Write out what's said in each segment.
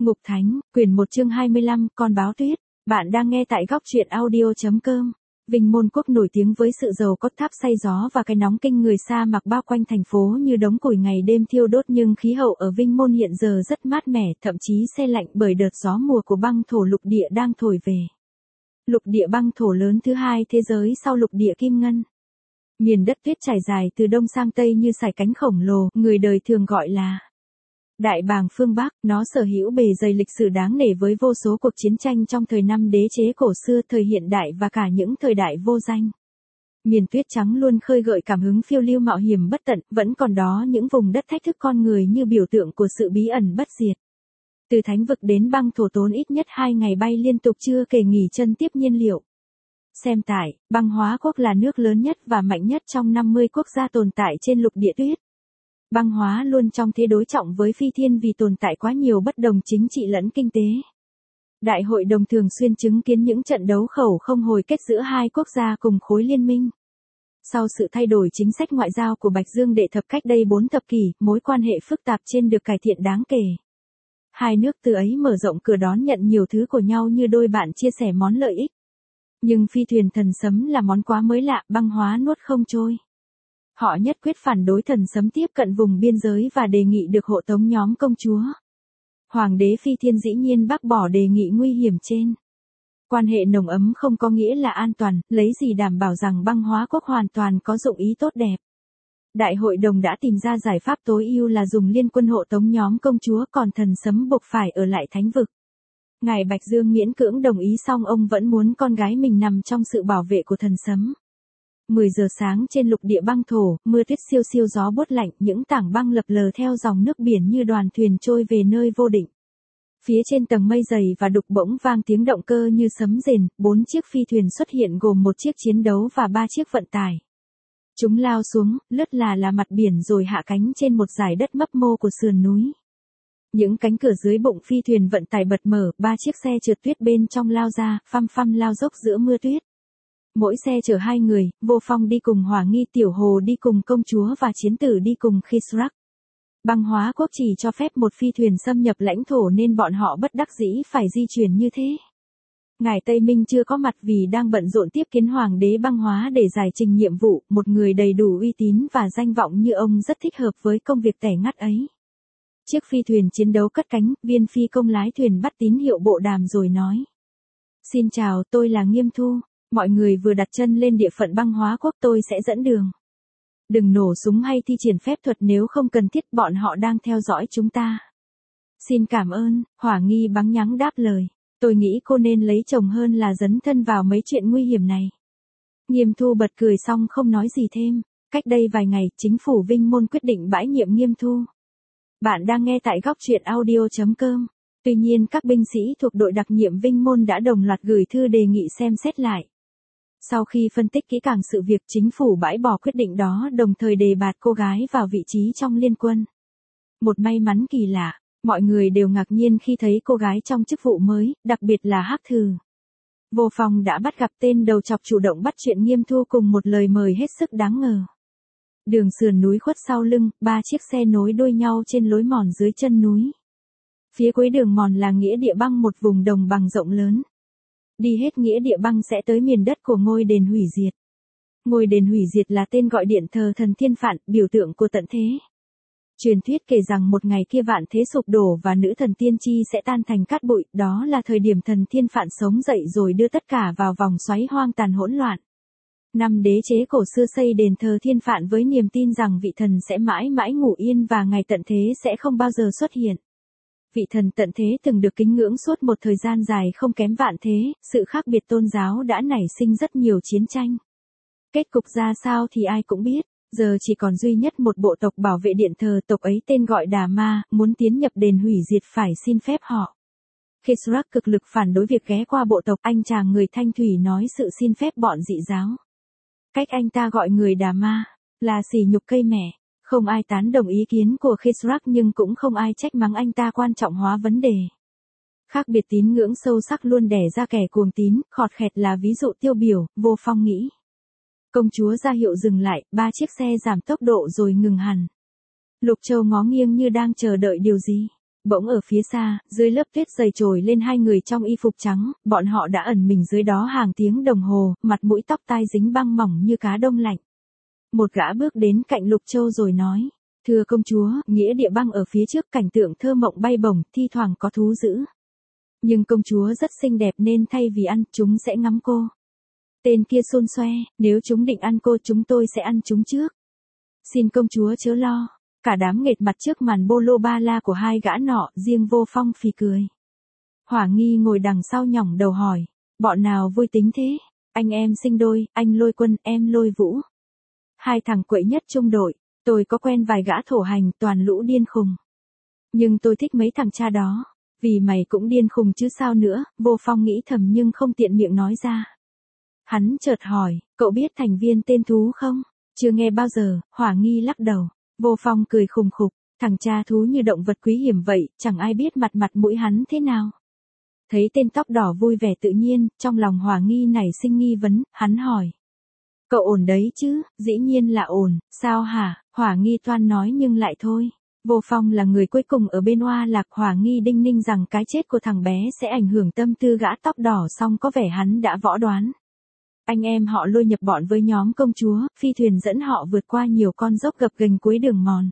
Ngục Thánh, quyển 1 chương 25, con báo tuyết. Bạn đang nghe tại góc truyện audio.com. Vinh Môn Quốc nổi tiếng với sự giàu có tháp xay gió và cái nóng kinh người sa mạc bao quanh thành phố như đống củi ngày đêm thiêu đốt, nhưng khí hậu ở Vinh Môn hiện giờ rất mát mẻ, thậm chí se lạnh bởi đợt gió mùa của băng thổ lục địa đang thổi về. Lục địa băng thổ lớn thứ hai thế giới sau lục địa kim ngân. Miền đất tuyết trải dài từ đông sang tây như sải cánh khổng lồ, người đời thường gọi là Đại Bàng phương Bắc. Nó sở hữu bề dày lịch sử đáng nể với vô số cuộc chiến tranh trong thời năm đế chế cổ xưa, thời hiện đại và cả những thời đại vô danh. Miền tuyết trắng luôn khơi gợi cảm hứng phiêu lưu mạo hiểm bất tận, vẫn còn đó những vùng đất thách thức con người như biểu tượng của sự bí ẩn bất diệt. Từ thánh vực đến băng thổ tốn ít nhất 2 ngày bay liên tục chưa kể nghỉ chân tiếp nhiên liệu. Xem tải, băng hóa quốc là nước lớn nhất và mạnh nhất trong 50 quốc gia tồn tại trên lục địa tuyết. Băng hóa luôn trong thế đối trọng với Phi Thiên vì tồn tại quá nhiều bất đồng chính trị lẫn kinh tế. Đại hội đồng thường xuyên chứng kiến những trận đấu khẩu không hồi kết giữa hai quốc gia cùng khối liên minh. Sau sự thay đổi chính sách ngoại giao của Bạch Dương Đệ Thập cách đây 4 thập kỷ, mối quan hệ phức tạp trên được cải thiện đáng kể. Hai nước từ ấy mở rộng cửa đón nhận nhiều thứ của nhau như đôi bạn chia sẻ món lợi ích. Nhưng phi thuyền thần sấm là món quá mới lạ, băng hóa nuốt không trôi. Họ nhất quyết phản đối thần sấm tiếp cận vùng biên giới và đề nghị được hộ tống nhóm công chúa. Hoàng đế Phi Thiên dĩ nhiên bác bỏ đề nghị nguy hiểm trên. Quan hệ nồng ấm không có nghĩa là an toàn, lấy gì đảm bảo rằng băng hóa quốc hoàn toàn có dụng ý tốt đẹp. Đại hội đồng đã tìm ra giải pháp tối ưu là dùng liên quân hộ tống nhóm công chúa, còn thần sấm buộc phải ở lại thánh vực. Ngài Bạch Dương miễn cưỡng đồng ý, song ông vẫn muốn con gái mình nằm trong sự bảo vệ của thần sấm. 10 giờ sáng trên lục địa băng thổ, mưa tuyết siêu siêu, gió buốt lạnh, những tảng băng lập lờ theo dòng nước biển như đoàn thuyền trôi về nơi vô định. Phía trên tầng mây dày và đục bỗng vang tiếng động cơ như sấm rền, 4 chiếc phi thuyền xuất hiện gồm 1 chiếc chiến đấu và 3 chiếc vận tải. Chúng lao xuống, lướt là mặt biển rồi hạ cánh trên một dải đất mấp mô của sườn núi. Những cánh cửa dưới bụng phi thuyền vận tải bật mở, 3 chiếc xe trượt tuyết bên trong lao ra, phăm phăm lao dốc giữa mưa tuyết. Mỗi xe chở 2 người, Vô Phong đi cùng Hỏa Nghi, Tiểu Hồ đi cùng công chúa và Chiến Tử đi cùng Khizrak. Băng hóa quốc chỉ cho phép một phi thuyền xâm nhập lãnh thổ nên bọn họ bất đắc dĩ phải di chuyển như thế. Ngài Tây Minh chưa có mặt vì đang bận rộn tiếp kiến Hoàng đế băng hóa để giải trình nhiệm vụ, một người đầy đủ uy tín và danh vọng như ông rất thích hợp với công việc tẻ ngắt ấy. Chiếc phi thuyền chiến đấu cất cánh, viên phi công lái thuyền bắt tín hiệu bộ đàm rồi nói: "Xin chào, tôi là Nghiêm Thu. Mọi người vừa đặt chân lên địa phận băng hóa quốc, tôi sẽ dẫn đường. Đừng nổ súng hay thi triển phép thuật nếu không cần thiết, bọn họ đang theo dõi chúng ta." "Xin cảm ơn," Hỏa Nghi bắn nhắng đáp lời. "Tôi nghĩ cô nên lấy chồng hơn là dấn thân vào mấy chuyện nguy hiểm này." Nghiêm Thu bật cười xong không nói gì thêm. Cách đây vài ngày, chính phủ Vinh Môn quyết định bãi nhiệm Nghiêm Thu. Bạn đang nghe tại góc truyện audio.com. Tuy nhiên các binh sĩ thuộc đội đặc nhiệm Vinh Môn đã đồng loạt gửi thư đề nghị xem xét lại. Sau khi phân tích kỹ càng sự việc, chính phủ bãi bỏ quyết định đó, đồng thời đề bạt cô gái vào vị trí trong liên quân. Một may mắn kỳ lạ, mọi người đều ngạc nhiên khi thấy cô gái trong chức vụ mới, đặc biệt là Hắc Thừ. Vô Phong đã bắt gặp tên đầu chọc chủ động bắt chuyện Nghiêm Thu cùng một lời mời hết sức đáng ngờ. Đường sườn núi khuất sau lưng, 3 chiếc xe nối đuôi nhau trên lối mòn dưới chân núi. Phía cuối đường mòn là nghĩa địa băng, một vùng đồng bằng rộng lớn. Đi hết nghĩa địa băng sẽ tới miền đất của ngôi đền hủy diệt. Ngôi đền hủy diệt là tên gọi điện thờ thần Thiên Phạn, biểu tượng của tận thế. Truyền thuyết kể rằng một ngày kia vạn thế sụp đổ và nữ thần Tiên Tri sẽ tan thành cát bụi, đó là thời điểm thần Thiên Phạn sống dậy rồi đưa tất cả vào vòng xoáy hoang tàn hỗn loạn. Năm đế chế cổ xưa xây đền thờ Thiên Phạn với niềm tin rằng vị thần sẽ mãi mãi ngủ yên và ngày tận thế sẽ không bao giờ xuất hiện. Vị thần tận thế từng được kính ngưỡng suốt một thời gian dài không kém vạn thế, sự khác biệt tôn giáo đã nảy sinh rất nhiều chiến tranh. Kết cục ra sao thì ai cũng biết, giờ chỉ còn duy nhất một bộ tộc bảo vệ điện thờ, tộc ấy tên gọi Đà Ma, muốn tiến nhập đền hủy diệt phải xin phép họ. Khizrak cực lực phản đối việc ghé qua bộ tộc, anh chàng người Thanh Thủy nói sự xin phép bọn dị giáo. Cách anh ta gọi người Đà Ma là sỉ nhục cây mẹ. Không ai tán đồng ý kiến của Khizrak nhưng cũng không ai trách mắng anh ta quan trọng hóa vấn đề. Khác biệt tín ngưỡng sâu sắc luôn đẻ ra kẻ cuồng tín, khọt khẹt là ví dụ tiêu biểu, Vô Phong nghĩ. Công chúa ra hiệu dừng lại, 3 chiếc xe giảm tốc độ rồi ngừng hẳn. Lục Châu ngó nghiêng như đang chờ đợi điều gì. Bỗng ở phía xa, dưới lớp tuyết dày trồi lên hai người trong y phục trắng, bọn họ đã ẩn mình dưới đó hàng tiếng đồng hồ, mặt mũi tóc tai dính băng mỏng như cá đông lạnh. Một gã bước đến cạnh Lục Châu rồi nói, thưa công chúa, nghĩa địa băng ở phía trước cảnh tượng thơ mộng bay bổng, thi thoảng có thú dữ. Nhưng công chúa rất xinh đẹp nên thay vì ăn, chúng sẽ ngắm cô. Tên kia xôn xoe, nếu chúng định ăn cô chúng tôi sẽ ăn chúng trước. Xin công chúa chớ lo. Cả đám nghệt mặt trước màn bolo ba la của hai gã nọ, riêng Vô Phong phì cười. Hỏa Nghi ngồi đằng sau nhỏng đầu hỏi, bọn nào vui tính thế? Anh em sinh đôi, anh Lôi Quân, em Lôi Vũ. Hai thằng quậy nhất trung đội, tôi có quen vài gã thổ hành toàn lũ điên khùng. Nhưng tôi thích mấy thằng cha đó, vì mày cũng điên khùng chứ sao nữa, Vô Phong nghĩ thầm nhưng không tiện miệng nói ra. Hắn chợt hỏi, cậu biết thành viên tên thú không? Chưa nghe bao giờ, Hỏa Nghi lắc đầu. Vô Phong cười khùng khục, thằng cha thú như động vật quý hiểm vậy, chẳng ai biết mặt mũi hắn thế nào. Thấy tên tóc đỏ vui vẻ tự nhiên, trong lòng Hỏa Nghi nảy sinh nghi vấn, hắn hỏi. Cậu ổn đấy chứ? Dĩ nhiên là ổn, sao hả? Hỏa Nghi toan nói nhưng lại thôi. Vô Phong là người cuối cùng ở bên Oa Lạc, Hỏa Nghi đinh ninh rằng cái chết của thằng bé sẽ ảnh hưởng tâm tư gã tóc đỏ, song có vẻ hắn đã võ đoán. Anh em họ Lôi nhập bọn với nhóm công chúa, phi thuyền dẫn họ vượt qua nhiều con dốc gập ghềnh cuối đường mòn.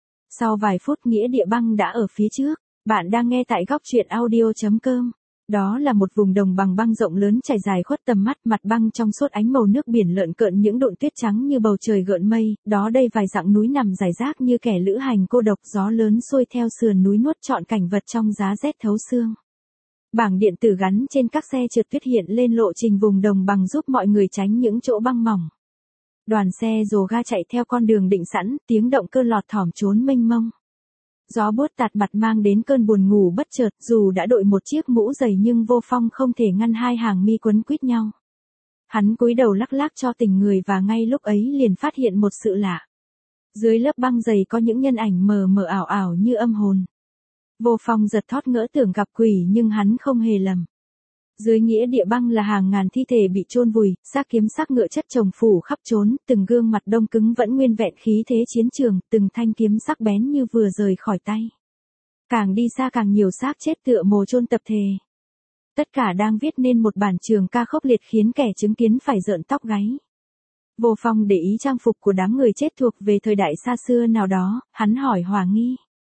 Sau vài phút nghĩa địa băng đã ở phía trước, bạn đang nghe tại góc truyện audio.com. Đó là một vùng đồng bằng băng rộng lớn trải dài khuất tầm mắt, mặt băng trong suốt ánh màu nước biển lợn cợn những đụn tuyết trắng như bầu trời gợn mây, đó đây vài dặm núi nằm rải rác như kẻ lữ hành cô độc, gió lớn xuôi theo sườn núi nuốt trọn cảnh vật trong giá rét thấu xương. Bảng điện tử gắn trên các xe trượt tuyết hiện lên lộ trình vùng đồng bằng giúp mọi người tránh những chỗ băng mỏng. Đoàn xe dồ ga chạy theo con đường định sẵn, tiếng động cơ lọt thỏm trốn mênh mông. Gió buốt tạt mặt mang đến cơn buồn ngủ bất chợt, dù đã đội một chiếc mũ dày nhưng Vô Phong không thể ngăn hai hàng mi quấn quýt nhau. Hắn cúi đầu lắc lắc cho tỉnh người và ngay lúc ấy liền phát hiện một sự lạ. Dưới lớp băng dày có những nhân ảnh mờ mờ ảo ảo như âm hồn. Vô Phong giật thót ngỡ tưởng gặp quỷ nhưng hắn không hề lầm. Dưới nghĩa địa băng là hàng ngàn thi thể bị chôn vùi, xác kiếm xác ngựa chất chồng phủ khắp trốn, từng gương mặt đông cứng vẫn nguyên vẹn khí thế chiến trường, từng thanh kiếm sắc bén như vừa rời khỏi tay. Càng đi xa càng nhiều xác chết tựa mồ chôn tập thể. Tất cả đang viết nên một bản trường ca khốc liệt khiến kẻ chứng kiến phải rợn tóc gáy. Vô Phong để ý trang phục của đám người chết thuộc về thời đại xa xưa nào đó, hắn hỏi Hỏa Nghi.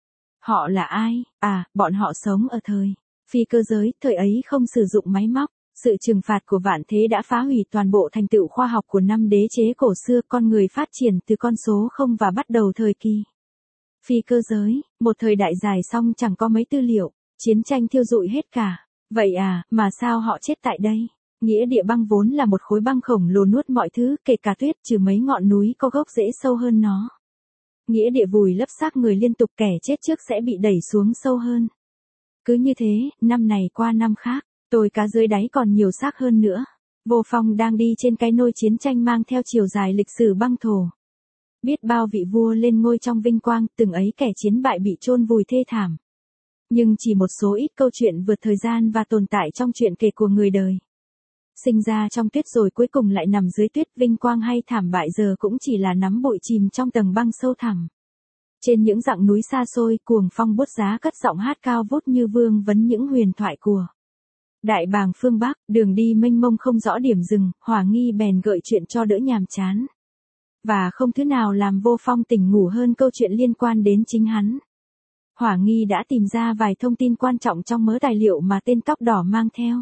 Họ là ai? À, bọn họ sống ở thời phi cơ giới, thời ấy không sử dụng máy móc. Sự trừng phạt của vạn thế đã phá hủy toàn bộ thành tựu khoa học của năm đế chế cổ xưa, con người phát triển từ con số 0 và bắt đầu thời kỳ phi cơ giới, một thời đại dài song chẳng có mấy tư liệu, chiến tranh thiêu rụi hết cả. Vậy à, mà sao họ chết tại đây? Nghĩa địa băng vốn là một khối băng khổng lồ nuốt mọi thứ, kể cả tuyết, trừ mấy ngọn núi có gốc rễ sâu hơn nó. Nghĩa địa vùi lấp xác người liên tục, kẻ chết trước sẽ bị đẩy xuống sâu hơn. Cứ như thế, năm này qua năm khác, tôi cá dưới đáy còn nhiều xác hơn nữa. Vô Phong đang đi trên cái nôi chiến tranh mang theo chiều dài lịch sử băng thổ. Biết bao vị vua lên ngôi trong vinh quang, từng ấy kẻ chiến bại bị chôn vùi thê thảm. Nhưng chỉ một số ít câu chuyện vượt thời gian và tồn tại trong truyện kể của người đời. Sinh ra trong tuyết rồi cuối cùng lại nằm dưới tuyết, vinh quang hay thảm bại giờ cũng chỉ là nắm bụi chìm trong tầng băng sâu thẳm. Trên những dặng núi xa xôi, Cuồng Phong bút giá cất giọng hát cao vút như vương vấn những huyền thoại của Đại Bàng phương Bắc, đường đi mênh mông không rõ điểm dừng, Hỏa Nghi bèn gợi chuyện cho đỡ nhàm chán. Và không thứ nào làm Vô Phong tỉnh ngủ hơn câu chuyện liên quan đến chính hắn. Hỏa Nghi đã tìm ra vài thông tin quan trọng trong mớ tài liệu mà tên tóc đỏ mang theo.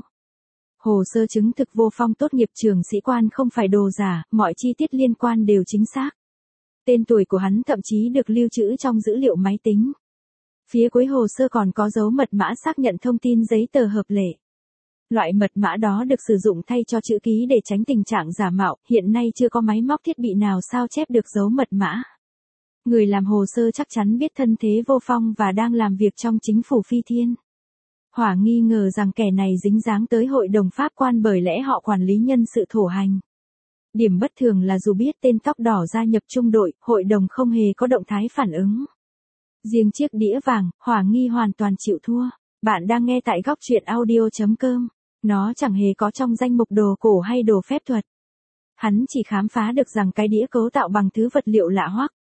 Hồ sơ chứng thực Vô Phong tốt nghiệp trường sĩ quan không phải đồ giả, mọi chi tiết liên quan đều chính xác. Tên tuổi của hắn thậm chí được lưu trữ trong dữ liệu máy tính. Phía cuối hồ sơ còn có dấu mật mã xác nhận thông tin giấy tờ hợp lệ. Loại mật mã đó được sử dụng thay cho chữ ký để tránh tình trạng giả mạo, hiện nay chưa có máy móc thiết bị nào sao chép được dấu mật mã. Người làm hồ sơ chắc chắn biết thân thế Vô Phong và đang làm việc trong chính phủ Phi Thiên. Hỏa nghi ngờ rằng kẻ này dính dáng tới hội đồng pháp quan bởi lẽ họ quản lý nhân sự thổ hành. Điểm bất thường là dù biết tên tóc đỏ gia nhập trung đội, hội đồng không hề có động thái phản ứng. Riêng chiếc đĩa vàng, Hỏa nghi hoàn toàn chịu thua. Bạn đang nghe tại góc truyện audio.com. Nó chẳng hề có trong danh mục đồ cổ hay đồ phép thuật. Hắn chỉ khám phá được rằng cái đĩa cấu tạo bằng thứ vật liệu lạ hoắc.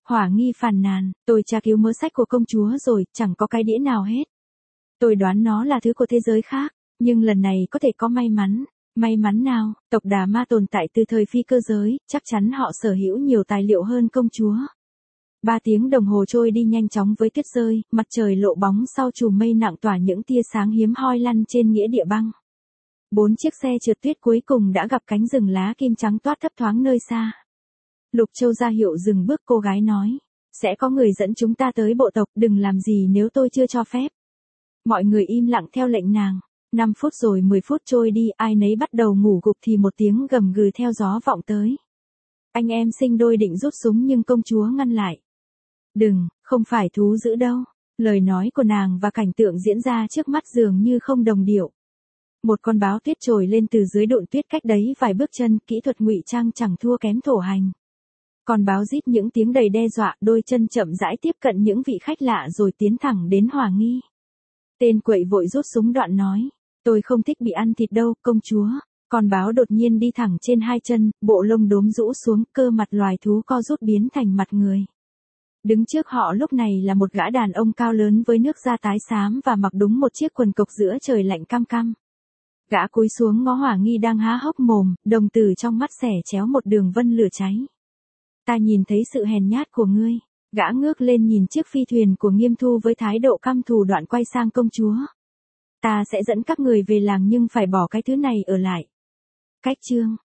Hỏa Nghi phàn nàn, tôi tra cứu mớ sách của công chúa rồi, chẳng có cái đĩa nào hết. Tôi đoán nó là thứ của thế giới khác, nhưng lần này có thể có may mắn. May mắn nào, tộc Đà Ma tồn tại từ thời phi cơ giới, chắc chắn họ sở hữu nhiều tài liệu hơn công chúa. 3 tiếng đồng hồ trôi đi nhanh chóng với tuyết rơi, mặt trời lộ bóng sau chùm mây nặng tỏa những tia sáng hiếm hoi lăn trên nghĩa địa băng. 4 chiếc xe trượt tuyết cuối cùng đã gặp cánh rừng lá kim trắng toát thấp thoáng nơi xa. Lục Châu ra hiệu dừng bước, cô gái nói. Sẽ có người dẫn chúng ta tới bộ tộc, đừng làm gì nếu tôi chưa cho phép. Mọi người im lặng theo lệnh nàng. 5 phút rồi 10 phút trôi đi, ai nấy bắt đầu ngủ gục thì một tiếng gầm gừ theo gió vọng tới. Anh em sinh đôi định rút súng nhưng công chúa ngăn lại. Đừng, không phải thú dữ đâu. Lời nói của nàng và cảnh tượng diễn ra trước mắt dường như không đồng điệu. Một con báo tuyết trồi lên từ dưới độn tuyết cách đấy vài bước chân, kỹ thuật ngụy trang chẳng thua kém thổ hành. Con báo rít những tiếng đầy đe dọa, đôi chân chậm rãi tiếp cận những vị khách lạ rồi tiến thẳng đến Hỏa Nghi. Tên quậy vội rút súng đoạn nói. Tôi không thích bị ăn thịt đâu, công chúa. Con báo đột nhiên đi thẳng trên 2 chân, bộ lông đốm rũ xuống, cơ mặt loài thú co rút biến thành mặt người. Đứng trước họ lúc này là một gã đàn ông cao lớn với nước da tái xám và mặc đúng một chiếc quần cộc giữa trời lạnh cam cam. Gã cúi xuống ngó Hỏa Nghi đang há hốc mồm, đồng tử trong mắt xẻ chéo một đường vân lửa cháy. Ta nhìn thấy sự hèn nhát của ngươi. Gã ngước lên nhìn chiếc phi thuyền của Nghiêm Thu với thái độ căm thù đoạn quay sang công chúa. Ta sẽ dẫn các người về làng nhưng phải bỏ cái thứ này ở lại. Cách chương